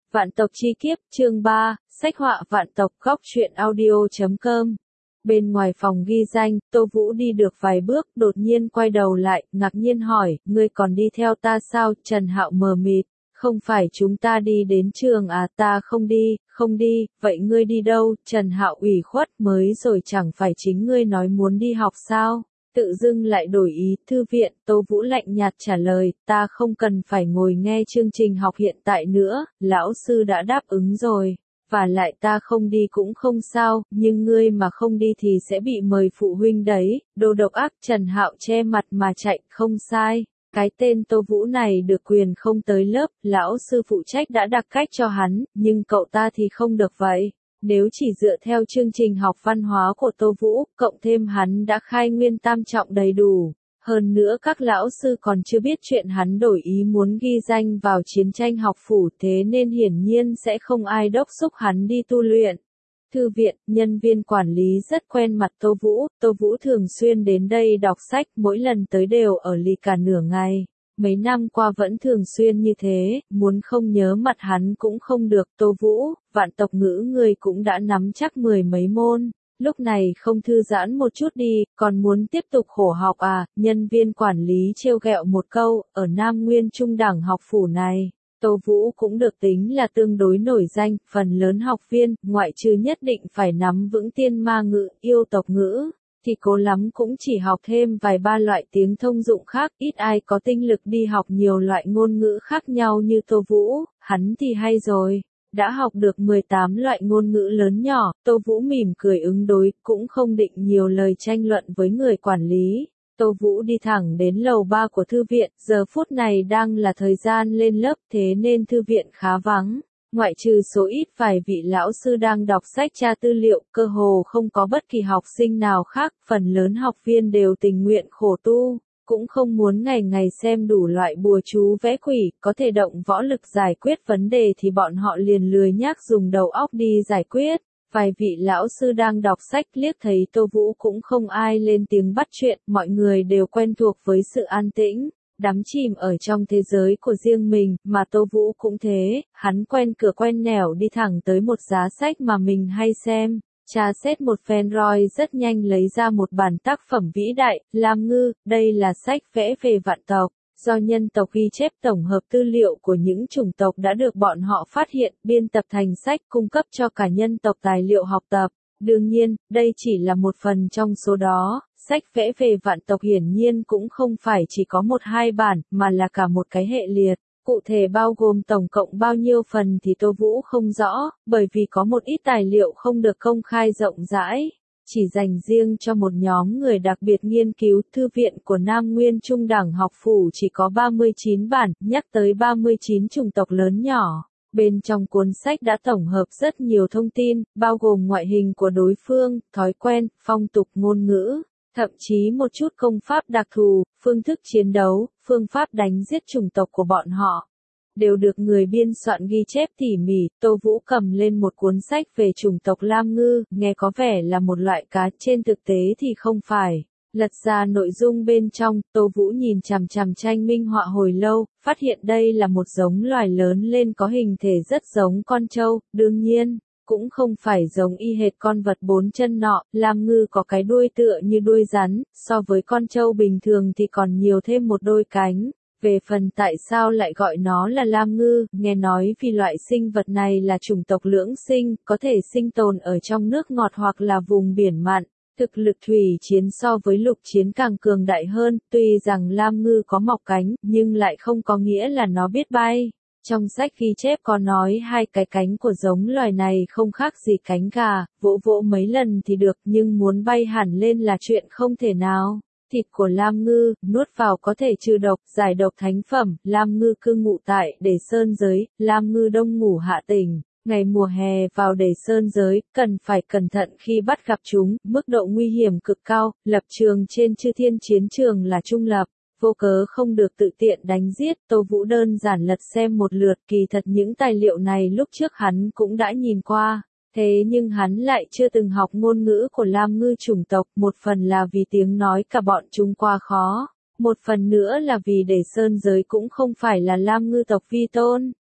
Vạn tộc chi kiếp, chương 3, sách họa vạn tộc, góc truyện audio.com. Bên ngoài phòng ghi danh, Tô Vũ đi được vài bước, đột nhiên quay đầu lại, ngạc nhiên hỏi, ngươi còn đi theo ta sao? Trần Hạo mờ mịt, không phải chúng ta đi đến trường à? Ta không đi, vậy ngươi đi đâu? Trần Hạo ủy khuất, mới rồi chẳng phải chính ngươi nói muốn đi học sao? Tự dưng lại đổi ý, thư viện, Tô Vũ lạnh nhạt trả lời, ta không cần phải ngồi nghe chương trình học hiện tại nữa, lão sư đã đáp ứng rồi, và lại ta không đi cũng không sao, nhưng ngươi mà không đi thì sẽ bị mời phụ huynh đấy, đồ độc ác. Trần Hạo che mặt mà chạy, không sai. Cái tên Tô Vũ này được quyền không tới lớp, lão sư phụ trách đã đặc cách cho hắn, nhưng cậu ta thì không được vậy. Nếu chỉ dựa theo chương trình học văn hóa của Tô Vũ, cộng thêm hắn đã khai nguyên tam trọng đầy đủ. Hơn nữa các lão sư còn chưa biết chuyện hắn đổi ý muốn ghi danh vào chiến tranh học phủ, thế nên hiển nhiên sẽ không ai đốc thúc hắn đi tu luyện. Thư viện, nhân viên quản lý rất quen mặt Tô Vũ thường xuyên đến đây đọc sách, mỗi lần tới đều ở lì cả nửa ngày. Mấy năm qua vẫn thường xuyên như thế, muốn không nhớ mặt hắn cũng không được. Tô Vũ, vạn tộc ngữ người cũng đã nắm chắc 10 mấy môn, lúc này không thư giãn một chút đi, còn muốn tiếp tục khổ học à? Nhân viên quản lý trêu ghẹo một câu, ở Nam Nguyên Trung đẳng học phủ này, Tô Vũ cũng được tính là tương đối nổi danh, phần lớn học viên, ngoại trừ nhất định phải nắm vững tiên ma ngữ, yêu tộc ngữ, thì cố lắm cũng chỉ học thêm vài ba loại tiếng thông dụng khác, ít ai có tinh lực đi học nhiều loại ngôn ngữ khác nhau như Tô Vũ, hắn thì hay rồi. Đã học được 18 loại ngôn ngữ lớn nhỏ, Tô Vũ mỉm cười ứng đối, cũng không định nhiều lời tranh luận với người quản lý. Tô Vũ đi thẳng đến lầu 3 của thư viện, giờ phút này đang là thời gian lên lớp, thế nên thư viện khá vắng. Ngoại trừ số ít vài vị lão sư đang đọc sách tra tư liệu, cơ hồ không có bất kỳ học sinh nào khác, phần lớn học viên đều tình nguyện khổ tu, cũng không muốn ngày ngày xem đủ loại bùa chú vẽ quỷ, có thể động võ lực giải quyết vấn đề thì bọn họ liền lười nhác dùng đầu óc đi giải quyết. Vài vị lão sư đang đọc sách liếc thấy Tô Vũ cũng không ai lên tiếng bắt chuyện, mọi người đều quen thuộc với sự an tĩnh, đắm chìm ở trong thế giới của riêng mình, mà Tô Vũ cũng thế, hắn quen cửa quen nẻo đi thẳng tới một giá sách mà mình hay xem, tra xét một phen rồi rất nhanh lấy ra một bản tác phẩm vĩ đại, Lam Ngư, đây là sách vẽ về vạn tộc. Do nhân tộc ghi chép tổng hợp tư liệu của những chủng tộc đã được bọn họ phát hiện, biên tập thành sách cung cấp cho cả nhân tộc tài liệu học tập. Đương nhiên, đây chỉ là một phần trong số đó, sách vẽ về vạn tộc hiển nhiên cũng không phải chỉ có một hai bản, mà là cả một cái hệ liệt. Cụ thể bao gồm tổng cộng bao nhiêu phần thì Tô Vũ không rõ, bởi vì có một ít tài liệu không được công khai rộng rãi. Chỉ dành riêng cho một nhóm người đặc biệt nghiên cứu. Thư viện của Nam Nguyên Trung đẳng học phủ chỉ có 39 bản, nhắc tới 39 chủng tộc lớn nhỏ. Bên trong cuốn sách đã tổng hợp rất nhiều thông tin, bao gồm ngoại hình của đối phương, thói quen, phong tục ngôn ngữ, thậm chí một chút công pháp đặc thù, phương thức chiến đấu, phương pháp đánh giết chủng tộc của bọn họ. Đều được người biên soạn ghi chép tỉ mỉ. Tô Vũ cầm lên một cuốn sách về chủng tộc Lam Ngư, nghe có vẻ là một loại cá, trên thực tế thì không phải. Lật ra nội dung bên trong, Tô Vũ nhìn chằm chằm tranh minh họa hồi lâu, phát hiện đây là một giống loài lớn lên có hình thể rất giống con trâu, đương nhiên, cũng không phải giống y hệt con vật bốn chân nọ. Lam Ngư có cái đuôi tựa như đuôi rắn, so với con trâu bình thường thì còn nhiều thêm một đôi cánh. Về phần tại sao lại gọi nó là Lam Ngư, nghe nói vì loại sinh vật này là chủng tộc lưỡng sinh, có thể sinh tồn ở trong nước ngọt hoặc là vùng biển mặn. Thực lực thủy chiến so với lục chiến càng cường đại hơn, tuy rằng Lam Ngư có mọc cánh, nhưng lại không có nghĩa là nó biết bay. Trong sách ghi chép có nói hai cái cánh của giống loài này không khác gì cánh gà, vỗ vỗ mấy lần thì được, nhưng muốn bay hẳn lên là chuyện không thể nào. Thịt của Lam Ngư, nuốt vào có thể trừ độc, giải độc thánh phẩm. Lam Ngư cư ngụ tại Đề Sơn giới, Lam Ngư đông ngủ hạ tỉnh. Ngày mùa hè vào Đề Sơn giới, cần phải cẩn thận khi bắt gặp chúng, mức độ nguy hiểm cực cao, lập trường trên chư thiên chiến trường là trung lập, vô cớ không được tự tiện đánh giết. Tô Vũ đơn giản lật xem một lượt, kỳ thật những tài liệu này lúc trước hắn cũng đã nhìn qua. Thế nhưng hắn lại chưa từng học ngôn ngữ của Lam Ngư chủng tộc, một phần là vì tiếng nói cả bọn chúng quá khó, một phần nữa là vì Đề Sơn giới cũng không phải là Lam Ngư tộc vi tôn.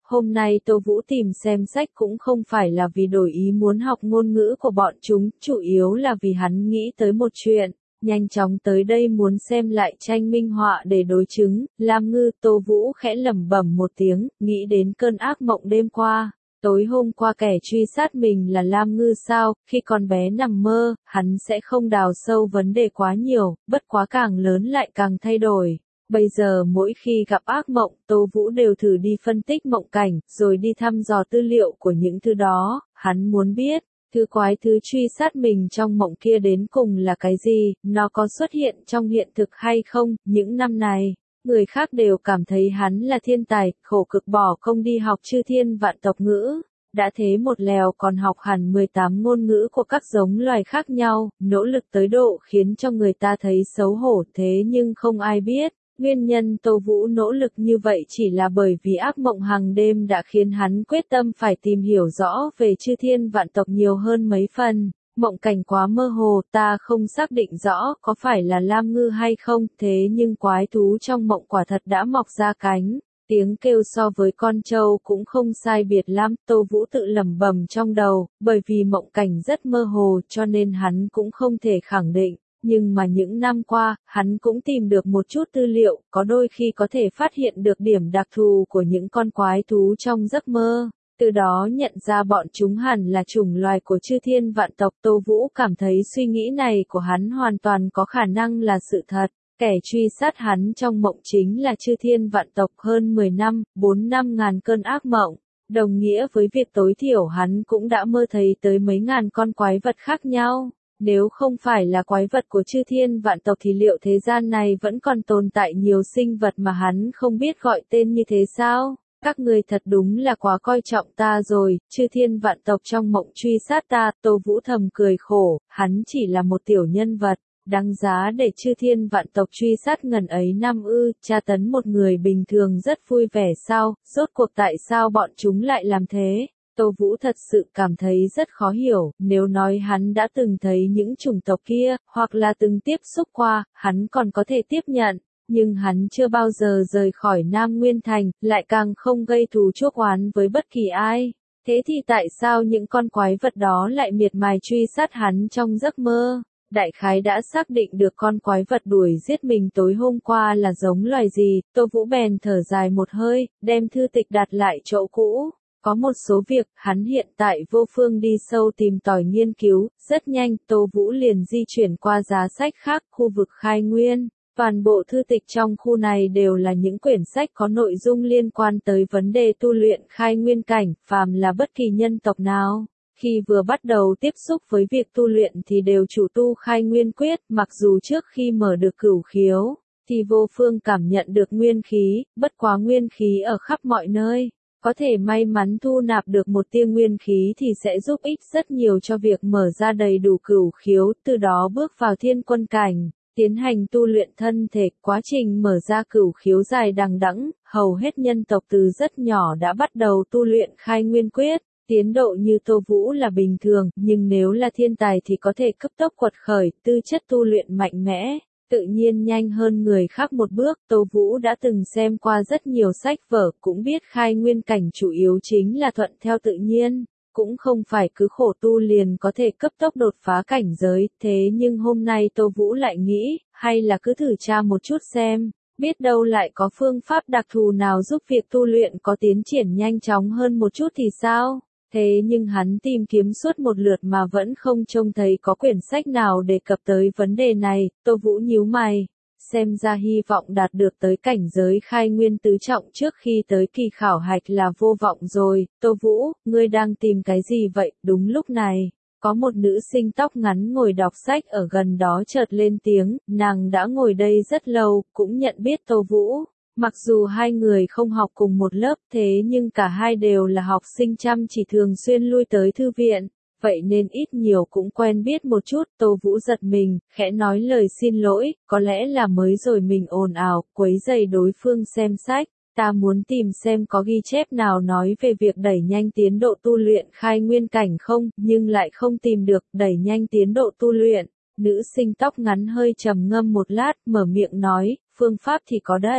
Hôm nay Tô Vũ tìm xem sách cũng không phải là vì đổi ý muốn học ngôn ngữ của bọn chúng, chủ yếu là vì hắn nghĩ tới một chuyện. Nhanh chóng tới đây muốn xem lại tranh minh họa để đối chứng. Lam Ngư, Tô Vũ khẽ lẩm bẩm một tiếng, nghĩ đến cơn ác mộng đêm qua. Tối hôm qua kẻ truy sát mình là Lam Ngư sao, khi con bé nằm mơ, hắn sẽ không đào sâu vấn đề quá nhiều, bất quá càng lớn lại càng thay đổi. Bây giờ mỗi khi gặp ác mộng, Tô Vũ đều thử đi phân tích mộng cảnh, rồi đi thăm dò tư liệu của những thứ đó, hắn muốn biết. Thứ quái thứ truy sát mình trong mộng kia đến cùng là cái gì, nó có xuất hiện trong hiện thực hay không, những năm này, người khác đều cảm thấy hắn là thiên tài, khổ cực bỏ công đi học chư thiên vạn tộc ngữ, đã thế một lèo còn học hẳn 18 ngôn ngữ của các giống loài khác nhau, nỗ lực tới độ khiến cho người ta thấy xấu hổ thế nhưng không ai biết. Nguyên nhân Tô Vũ nỗ lực như vậy chỉ là bởi vì ác mộng hàng đêm đã khiến hắn quyết tâm phải tìm hiểu rõ về chư thiên vạn tộc nhiều hơn mấy phần. Mộng cảnh quá mơ hồ, ta không xác định rõ có phải là Lam Ngư hay không, thế nhưng quái thú trong mộng quả thật đã mọc ra cánh. Tiếng kêu so với con trâu cũng không sai biệt lắm, Tô Vũ tự lẩm bẩm trong đầu, bởi vì mộng cảnh rất mơ hồ cho nên hắn cũng không thể khẳng định. Nhưng mà những năm qua, hắn cũng tìm được một chút tư liệu, có đôi khi có thể phát hiện được điểm đặc thù của những con quái thú trong giấc mơ. Từ đó nhận ra bọn chúng hẳn là chủng loài của chư thiên vạn tộc. Tô Vũ cảm thấy suy nghĩ này của hắn hoàn toàn có khả năng là sự thật. Kẻ truy sát hắn trong mộng chính là chư thiên vạn tộc hơn 10 năm, 4 năm ngàn cơn ác mộng. Đồng nghĩa với việc tối thiểu hắn cũng đã mơ thấy tới mấy ngàn con quái vật khác nhau. Nếu không phải là quái vật của chư thiên vạn tộc thì liệu thế gian này vẫn còn tồn tại nhiều sinh vật mà hắn không biết gọi tên như thế sao? Các người thật đúng là quá coi trọng ta rồi, chư thiên vạn tộc trong mộng truy sát ta, Tô Vũ thầm cười khổ, hắn chỉ là một tiểu nhân vật, đáng giá để chư thiên vạn tộc truy sát ngần ấy năm ư, tra tấn một người bình thường rất vui vẻ sao, rốt cuộc tại sao bọn chúng lại làm thế? Tô Vũ thật sự cảm thấy rất khó hiểu, nếu nói hắn đã từng thấy những chủng tộc kia, hoặc là từng tiếp xúc qua, hắn còn có thể tiếp nhận, nhưng hắn chưa bao giờ rời khỏi Nam Nguyên Thành, lại càng không gây thù chuốc oán với bất kỳ ai. Thế thì tại sao những con quái vật đó lại miệt mài truy sát hắn trong giấc mơ? Đại khái đã xác định được con quái vật đuổi giết mình tối hôm qua là giống loài gì, Tô Vũ bèn thở dài một hơi, đem thư tịch đặt lại chỗ cũ. Có một số việc, hắn hiện tại vô phương đi sâu tìm tòi nghiên cứu, rất nhanh, Tô Vũ liền di chuyển qua giá sách khác, khu vực khai nguyên. Toàn bộ thư tịch trong khu này đều là những quyển sách có nội dung liên quan tới vấn đề tu luyện khai nguyên cảnh, phàm là bất kỳ nhân tộc nào. Khi vừa bắt đầu tiếp xúc với việc tu luyện thì đều chủ tu khai nguyên quyết, mặc dù trước khi mở được cửu khiếu, thì vô phương cảm nhận được nguyên khí, bất quá nguyên khí ở khắp mọi nơi. Có thể may mắn thu nạp được một tia nguyên khí thì sẽ giúp ích rất nhiều cho việc mở ra đầy đủ cửu khiếu, từ đó bước vào thiên quân cảnh, tiến hành tu luyện thân thể. Quá trình mở ra cửu khiếu dài đằng đẵng, hầu hết nhân tộc từ rất nhỏ đã bắt đầu tu luyện khai nguyên quyết. Tiến độ như Tô Vũ là bình thường, nhưng nếu là thiên tài thì có thể cấp tốc quật khởi, tư chất tu luyện mạnh mẽ. Tự nhiên nhanh hơn người khác một bước, Tô Vũ đã từng xem qua rất nhiều sách vở, cũng biết khai nguyên cảnh chủ yếu chính là thuận theo tự nhiên, cũng không phải cứ khổ tu liền có thể cấp tốc đột phá cảnh giới, thế nhưng hôm nay Tô Vũ lại nghĩ, hay là cứ thử tra một chút xem, biết đâu lại có phương pháp đặc thù nào giúp việc tu luyện có tiến triển nhanh chóng hơn một chút thì sao? Thế nhưng hắn tìm kiếm suốt một lượt mà vẫn không trông thấy có quyển sách nào đề cập tới vấn đề này, Tô Vũ nhíu mày, xem ra hy vọng đạt được tới cảnh giới khai nguyên tứ trọng trước khi tới kỳ khảo hạch là vô vọng rồi. Tô Vũ, ngươi đang tìm cái gì vậy? Đúng lúc này, có một nữ sinh tóc ngắn ngồi đọc sách ở gần đó chợt lên tiếng, nàng đã ngồi đây rất lâu, cũng nhận biết Tô Vũ. Mặc dù hai người không học cùng một lớp thế nhưng cả hai đều là học sinh chăm chỉ thường xuyên lui tới thư viện, vậy nên ít nhiều cũng quen biết một chút. Tô Vũ giật mình, khẽ nói lời xin lỗi, có lẽ là mới rồi mình ồn ào, quấy rầy đối phương xem sách. Ta muốn tìm xem có ghi chép nào nói về việc đẩy nhanh tiến độ tu luyện khai nguyên cảnh không, nhưng lại không tìm được. Đẩy nhanh tiến độ tu luyện. Nữ sinh tóc ngắn hơi trầm ngâm một lát, mở miệng nói, phương pháp thì có đấy.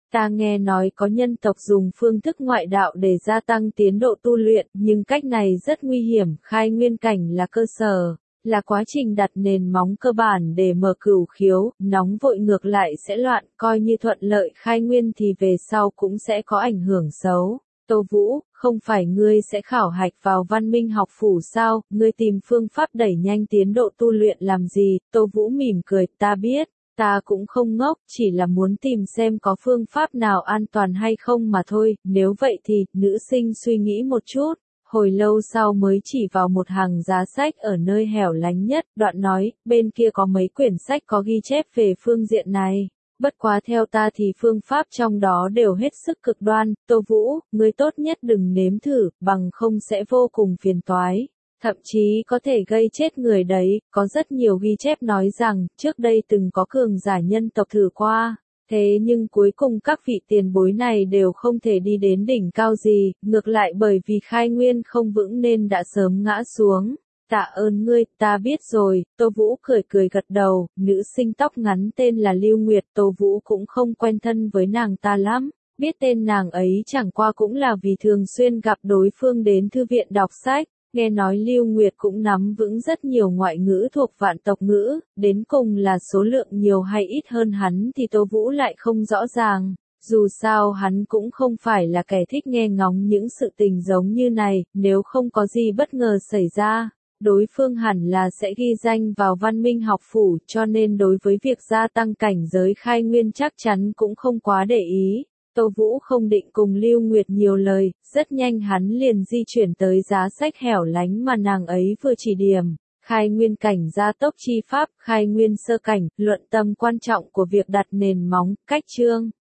Ta nghe nói có nhân tộc dùng phương thức ngoại đạo để gia tăng tiến độ tu luyện, nhưng cách này rất nguy hiểm, khai nguyên cảnh là cơ sở, là quá trình đặt nền móng cơ bản để mở cửu khiếu, nóng vội ngược lại sẽ loạn, coi như thuận lợi khai nguyên thì về sau cũng sẽ có ảnh hưởng xấu. Tô Vũ, không phải ngươi sẽ khảo hạch vào văn minh học phủ sao, ngươi tìm phương pháp đẩy nhanh tiến độ tu luyện làm gì, Tô Vũ mỉm cười, ta biết. Ta cũng không ngốc, chỉ là muốn tìm xem có phương pháp nào an toàn hay không mà thôi, nếu vậy thì, nữ sinh suy nghĩ một chút, hồi lâu sau mới chỉ vào một hàng giá sách ở nơi hẻo lánh nhất, đoạn nói, bên kia có mấy quyển sách có ghi chép về phương diện này. Bất quá theo ta thì phương pháp trong đó đều hết sức cực đoan, Tô Vũ, ngươi tốt nhất đừng nếm thử, bằng không sẽ vô cùng phiền toái. Thậm chí có thể gây chết người đấy, có rất nhiều ghi chép nói rằng, trước đây từng có cường giả nhân tộc thử qua, thế nhưng cuối cùng các vị tiền bối này đều không thể đi đến đỉnh cao gì, ngược lại bởi vì khai nguyên không vững nên đã sớm ngã xuống. Tạ ơn ngươi, ta biết rồi, Tô Vũ cười cười gật đầu, nữ sinh tóc ngắn tên là Lưu Nguyệt, Tô Vũ cũng không quen thân với nàng ta lắm. Biết tên nàng ấy chẳng qua cũng là vì thường xuyên gặp đối phương đến thư viện đọc sách. Nghe nói Lưu Nguyệt cũng nắm vững rất nhiều ngoại ngữ thuộc vạn tộc ngữ, đến cùng là số lượng nhiều hay ít hơn hắn thì Tô Vũ lại không rõ ràng. Dù sao hắn cũng không phải là kẻ thích nghe ngóng những sự tình giống như này, nếu không có gì bất ngờ xảy ra, đối phương hẳn là sẽ ghi danh vào văn minh học phủ, cho nên đối với việc gia tăng cảnh giới khai nguyên chắc chắn cũng không quá để ý. Tô Vũ không định cùng Lưu Nguyệt nhiều lời, rất nhanh hắn liền di chuyển tới giá sách hẻo lánh mà nàng ấy vừa chỉ điểm. Khai nguyên cảnh gia tốc chi pháp, khai nguyên sơ cảnh, luận tâm quan trọng của việc đặt nền móng, cách chương.